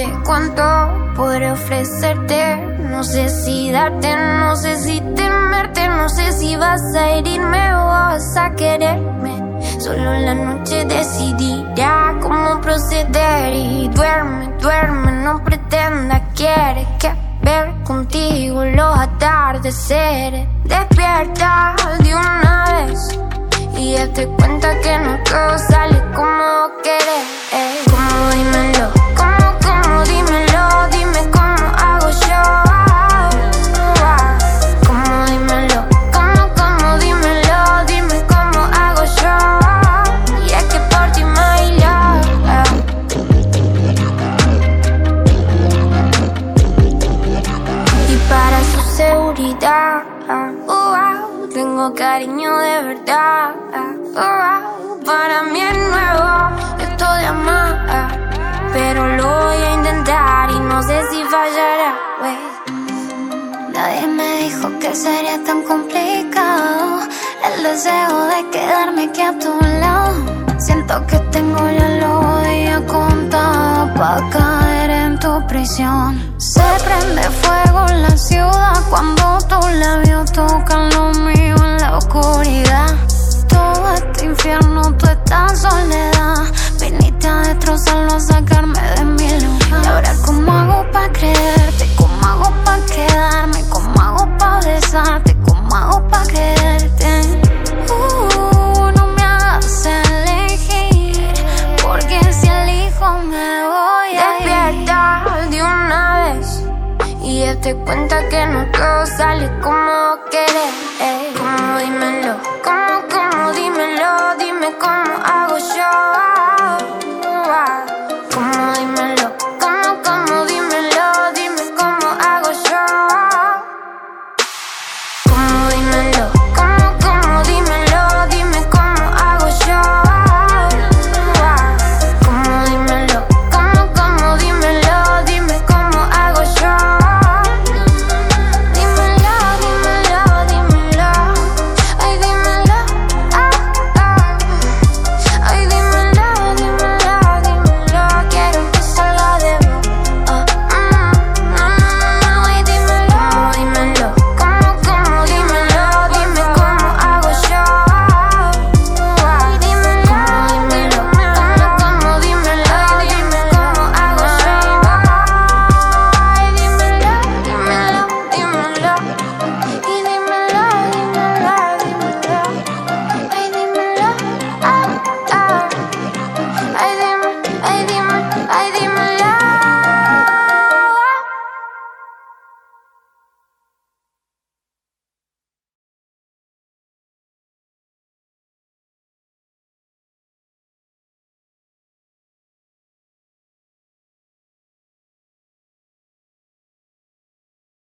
sé cuánto podré ofrecerte. No sé si darte, no sé si temerte. No sé si vas a herirme o vas a quererme. Solo la noche decidirá cómo proceder. Y duerme, duerme, no pretenda. Quiere que ver contigo los atardeceres. Despierta de una vez y date cuenta que no todo sale como querés. Como dímelo, como dímelo. Dime cómo hago yo. Como dímelo, como dímelo. Dime cómo hago yo. Y es que por ti my love. Y para su seguridad, tengo cariño de verdad. Para mí es nuevo esto de amar, pero lo voy a intentar y no sé si fallará. Nadie me dijo que sería tan complicado el deseo de quedarme aquí a tu lado. Siento que tengo ya los días contados pa' caer en tu prisión. Se prende fuego en la ciudad cuando tus labios tocan lo mío en la oscuridad. Todo este infierno, toda esta soledad, viniste a destrozarlo, a sacarme de mi lugar. Y ahora cómo hago pa' creerte, cómo hago pa' quedarme, cómo hago pa' besarte, cómo hago pa' quererte. No me hagas elegir, porque si elijo me voy a ir. Despierta de una vez y date cuenta que no todo sale como querés. Como dímelo, como dímelo. Dime cómo hago yo.